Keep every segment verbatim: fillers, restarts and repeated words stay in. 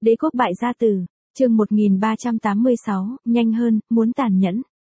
Đế quốc bại gia tử, chương một nghìn ba trăm tám mươi sáu, nhanh hơn, muốn tàn nhẫn.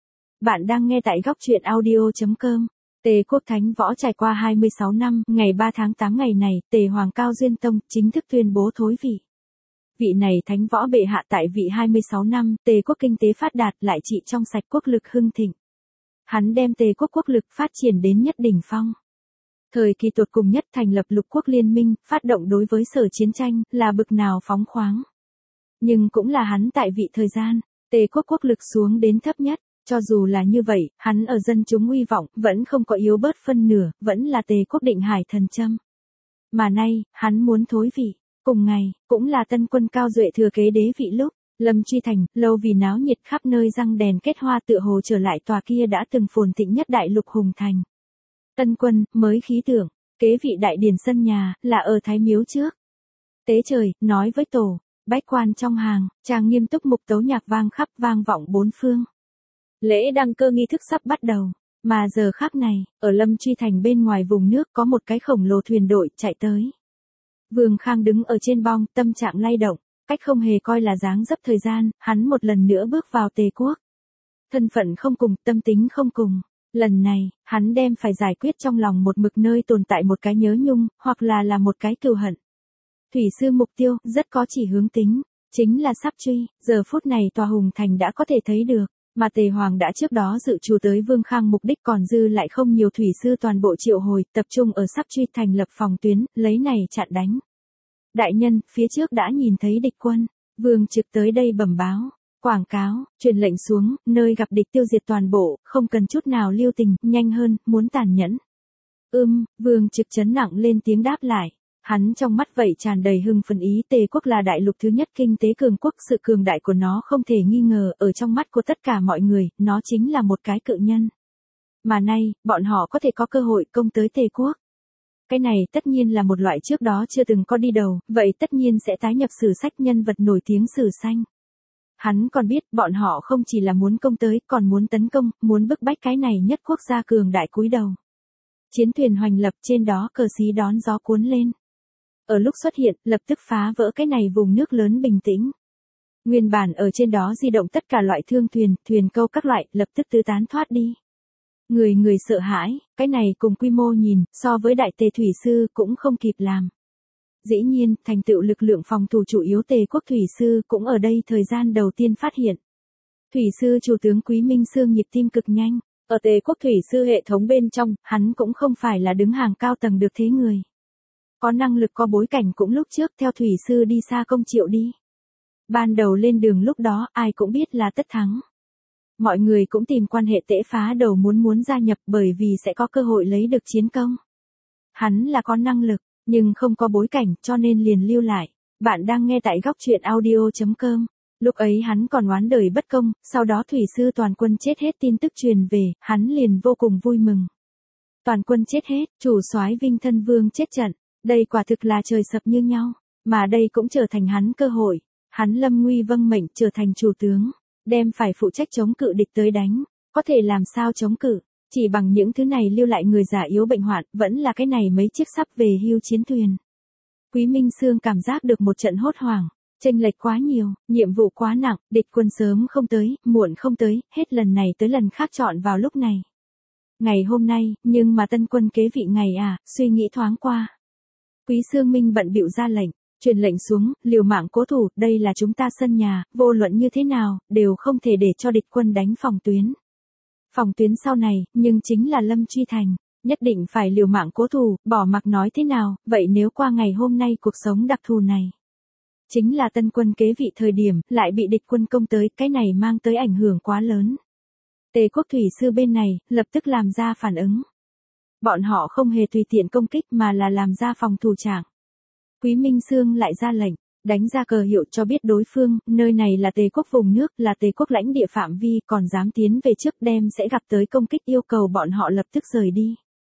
Bạn đang nghe tại góc truyện audio chấm com. Tề quốc thánh võ trải qua hai mươi sáu năm, ngày ba tháng tám ngày này, Tề Hoàng Cao Duyên Tông chính thức tuyên bố thối vị. Vị này thánh võ bệ hạ tại vị hai mươi sáu năm, Tề quốc kinh tế phát đạt lại trị trong sạch, quốc lực hưng thịnh. Hắn đem Tề quốc quốc lực phát triển đến nhất đỉnh phong. Thời kỳ tột cùng nhất thành lập lục quốc liên minh, phát động đối với Sở chiến tranh, là bực nào phóng khoáng. Nhưng cũng là hắn tại vị thời gian, Tề quốc quốc lực xuống đến thấp nhất, cho dù là như vậy, hắn ở dân chúng uy vọng, vẫn không có yếu bớt phân nửa, vẫn là Tề quốc định hải thần châm. Mà nay, hắn muốn thối vị, cùng ngày, cũng là tân quân Cao Duệ thừa kế đế vị lúc, Lâm Truy Thành, lâu vì náo nhiệt khắp nơi răng đèn kết hoa tựa hồ trở lại tòa kia đã từng phồn thịnh nhất đại lục hùng thành. Tân quân, mới khí tượng, kế vị đại điển sân nhà, là ở Thái Miếu trước. Tế trời, nói với tổ, bách quan trong hàng, chàng nghiêm túc mục tấu nhạc vang khắp vang vọng bốn phương. Lễ đăng cơ nghi thức sắp bắt đầu, mà giờ khắc này, ở Lâm Truy Thành bên ngoài vùng nước có một cái khổng lồ thuyền đội chạy tới. Vương Khang đứng ở trên bong, tâm trạng lay động, cách không hề coi là dáng dấp thời gian, hắn một lần nữa bước vào Tề quốc. Thân phận không cùng, tâm tính không cùng. Lần này, hắn đem phải giải quyết trong lòng một mực nơi tồn tại một cái nhớ nhung, hoặc là là một cái cừu hận. Thủy sư mục tiêu, rất có chỉ hướng tính, chính là sắp truy, giờ phút này tòa hùng thành đã có thể thấy được, mà Tề Hoàng đã trước đó dự trù tới Vương Khang mục đích còn dư lại không nhiều thủy sư toàn bộ triệu hồi, tập trung ở sắp truy thành lập phòng tuyến, lấy này chặn đánh. Đại nhân, phía trước đã nhìn thấy địch quân, Vương Trực tới đây bẩm báo. Quảng cáo, truyền lệnh xuống, nơi gặp địch tiêu diệt toàn bộ, không cần chút nào lưu tình, nhanh hơn, muốn tàn nhẫn. Ưm, Vương Trực chấn nặng lên tiếng đáp lại. Hắn trong mắt vậy tràn đầy hưng phấn ý. Tề quốc là đại lục thứ nhất kinh tế cường quốc, sự cường đại của nó không thể nghi ngờ, ở trong mắt của tất cả mọi người, nó chính là một cái cự nhân. Mà nay, bọn họ có thể có cơ hội công tới Tề quốc. Cái này tất nhiên là một loại trước đó chưa từng có đi đầu, vậy tất nhiên sẽ tái nhập sử sách nhân vật nổi tiếng sử xanh. Hắn còn biết, bọn họ không chỉ là muốn công tới, còn muốn tấn công, muốn bức bách cái này nhất quốc gia cường đại cúi đầu. Chiến thuyền hoành lập trên đó cờ xí đón gió cuốn lên. Ở lúc xuất hiện, lập tức phá vỡ cái này vùng nước lớn bình tĩnh. Nguyên bản ở trên đó di động tất cả loại thương thuyền, thuyền câu các loại, lập tức tứ tán thoát đi. Người người sợ hãi, cái này cùng quy mô nhìn, so với đại Tề thủy sư cũng không kịp làm. Dĩ nhiên, thành tựu lực lượng phòng thủ chủ yếu Tề quốc thủy sư cũng ở đây thời gian đầu tiên phát hiện. Thủy sư chủ tướng Quý Minh Sương nhịp tim cực nhanh, ở Tề quốc thủy sư hệ thống bên trong, hắn cũng không phải là đứng hàng cao tầng được thế người. Có năng lực có bối cảnh cũng lúc trước theo thủy sư đi xa công triệu đi. Ban đầu lên đường lúc đó ai cũng biết là tất thắng. Mọi người cũng tìm quan hệ tễ phá đầu muốn muốn gia nhập bởi vì sẽ có cơ hội lấy được chiến công. Hắn là có năng lực, nhưng không có bối cảnh cho nên liền lưu lại. Bạn đang nghe tại góc truyện audio chấm com. Lúc ấy hắn còn oán đời bất công, sau đó thủy sư toàn quân chết hết tin tức truyền về, hắn liền vô cùng vui mừng. Toàn quân chết hết, chủ soái Vinh Thân Vương chết trận, đây quả thực là trời sập như nhau, mà đây cũng trở thành hắn cơ hội. Hắn lâm nguy vâng mệnh trở thành chủ tướng, đem phải phụ trách chống cự địch tới đánh, có thể làm sao chống cự. Chỉ bằng những thứ này lưu lại người già yếu bệnh hoạn, vẫn là cái này mấy chiếc sắp về hưu chiến thuyền. Quý Minh Sương cảm giác được một trận hốt hoảng, chênh lệch quá nhiều, nhiệm vụ quá nặng, địch quân sớm không tới, muộn không tới, hết lần này tới lần khác chọn vào lúc này. Ngày hôm nay, nhưng mà tân quân kế vị ngày à, suy nghĩ thoáng qua. Quý Sương Minh bận bịu ra lệnh, truyền lệnh xuống, liều mạng cố thủ, đây là chúng ta sân nhà, vô luận như thế nào, đều không thể để cho địch quân đánh phòng tuyến. Phòng tuyến sau này, nhưng chính là Lâm Truy Thành, nhất định phải liều mạng cố thủ, bỏ mặc nói thế nào, vậy nếu qua ngày hôm nay cuộc sống đặc thù này. Chính là tân quân kế vị thời điểm, lại bị địch quân công tới, cái này mang tới ảnh hưởng quá lớn. Tề quốc thủy sư bên này, lập tức làm ra phản ứng. Bọn họ không hề tùy tiện công kích mà là làm ra phòng thủ trạng. Quý Minh Sương lại ra lệnh, đánh ra cờ hiệu cho biết đối phương, nơi này là Tề quốc vùng nước, là Tề quốc lãnh địa phạm vi, còn dám tiến về trước đem sẽ gặp tới công kích, yêu cầu bọn họ lập tức rời đi.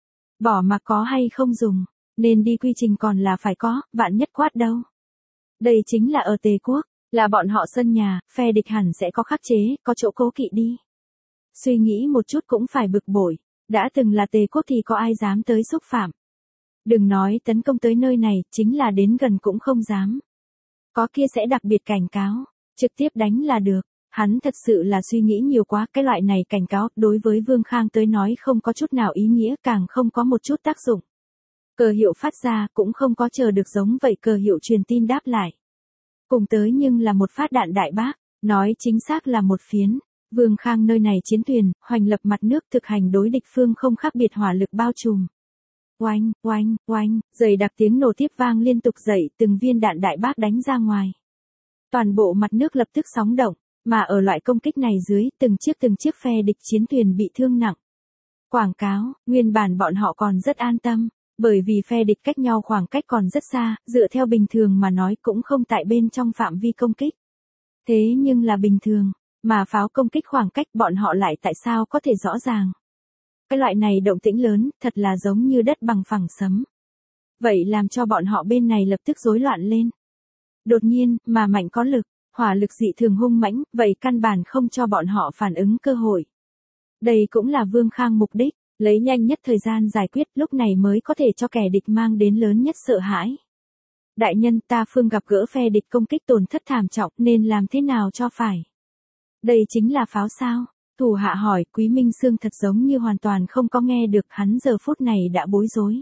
Bỏ mặc có hay không dùng, nên đi quy trình còn là phải có, vạn nhất quát đâu. Đây chính là ở Tề quốc, là bọn họ sân nhà, phe địch hẳn sẽ có khắc chế, có chỗ cố kỵ đi. Suy nghĩ một chút cũng phải bực bội, đã từng là Tề quốc thì có ai dám tới xúc phạm. Đừng nói tấn công tới nơi này, chính là đến gần cũng không dám. Có kia sẽ đặc biệt cảnh cáo, trực tiếp đánh là được. Hắn thật sự là suy nghĩ nhiều quá, cái loại này cảnh cáo đối với Vương Khang tới nói không có chút nào ý nghĩa, càng không có một chút tác dụng. Cờ hiệu phát ra cũng không có chờ được giống vậy cờ hiệu truyền tin đáp lại. Cùng tới nhưng là một phát đạn đại bác, nói chính xác là một phiến. Vương Khang nơi này chiến thuyền, hoành lập mặt nước thực hành đối địch phương không khác biệt hỏa lực bao trùm. Oanh, oanh, oanh, dày đặc tiếng nổ tiếp vang liên tục dậy, từng viên đạn đại bác đánh ra ngoài. Toàn bộ mặt nước lập tức sóng động, mà ở loại công kích này dưới, từng chiếc từng chiếc phe địch chiến thuyền bị thương nặng. Quảng cáo, nguyên bản bọn họ còn rất an tâm, bởi vì phe địch cách nhau khoảng cách còn rất xa, dựa theo bình thường mà nói cũng không tại bên trong phạm vi công kích. Thế nhưng là bình thường, mà pháo công kích khoảng cách bọn họ lại tại sao có thể rõ ràng. Cái loại này động tĩnh lớn, thật là giống như đất bằng phẳng sấm. Vậy làm cho bọn họ bên này lập tức rối loạn lên. Đột nhiên, mà mạnh có lực, hỏa lực dị thường hung mãnh, vậy căn bản không cho bọn họ phản ứng cơ hội. Đây cũng là Vương Khang mục đích, lấy nhanh nhất thời gian giải quyết, lúc này mới có thể cho kẻ địch mang đến lớn nhất sợ hãi. Đại nhân, ta phương gặp gỡ phe địch công kích tổn thất thảm trọng, nên làm thế nào cho phải? Đây chính là pháo sao? Thủ hạ hỏi, Quý Minh Sương thật giống như hoàn toàn không có nghe được, hắn giờ phút này đã bối rối.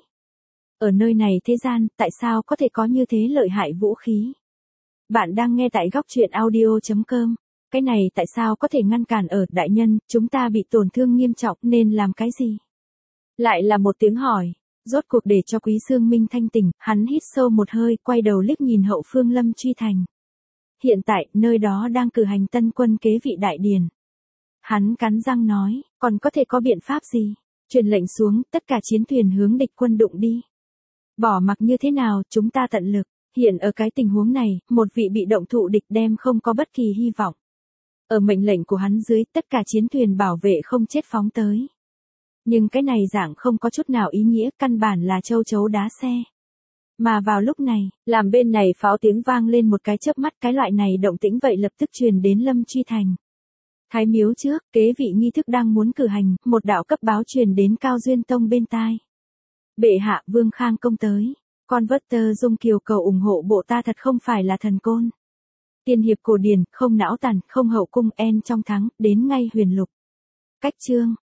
Ở nơi này thế gian, tại sao có thể có như thế lợi hại vũ khí? Bạn đang nghe tại góc truyện audio chấm com. Cái này tại sao có thể ngăn cản ở, đại nhân, chúng ta bị tổn thương nghiêm trọng nên làm cái gì? Lại là một tiếng hỏi, rốt cuộc để cho Quý Sương Minh thanh tỉnh, hắn hít sâu một hơi, quay đầu liếc nhìn hậu phương Lâm Truy Thành. Hiện tại, nơi đó đang cử hành tân quân kế vị đại điển. Hắn cắn răng nói, còn có thể có biện pháp gì? Truyền lệnh xuống, tất cả chiến thuyền hướng địch quân đụng đi. Bỏ mặc như thế nào, chúng ta tận lực. Hiện ở cái tình huống này, một vị bị động thụ địch đem không có bất kỳ hy vọng. Ở mệnh lệnh của hắn dưới, tất cả chiến thuyền bảo vệ không chết phóng tới. Nhưng cái này dạng không có chút nào ý nghĩa, căn bản là châu chấu đá xe. Mà vào lúc này, làm bên này pháo tiếng vang lên một cái chớp mắt, cái loại này động tĩnh vậy lập tức truyền đến Lâm Truy Thành. Thái miếu trước, kế vị nghi thức đang muốn cử hành, một đạo cấp báo truyền đến Cao Duyên Tông bên tai. Bệ hạ, Vương Khang công tới. Con vất tơ dung kiều cầu ủng hộ bộ ta thật không phải là thần côn. Tiên hiệp cổ điển, không não tàn, không hậu cung en trong thắng, đến ngay huyền lục. Cách chương,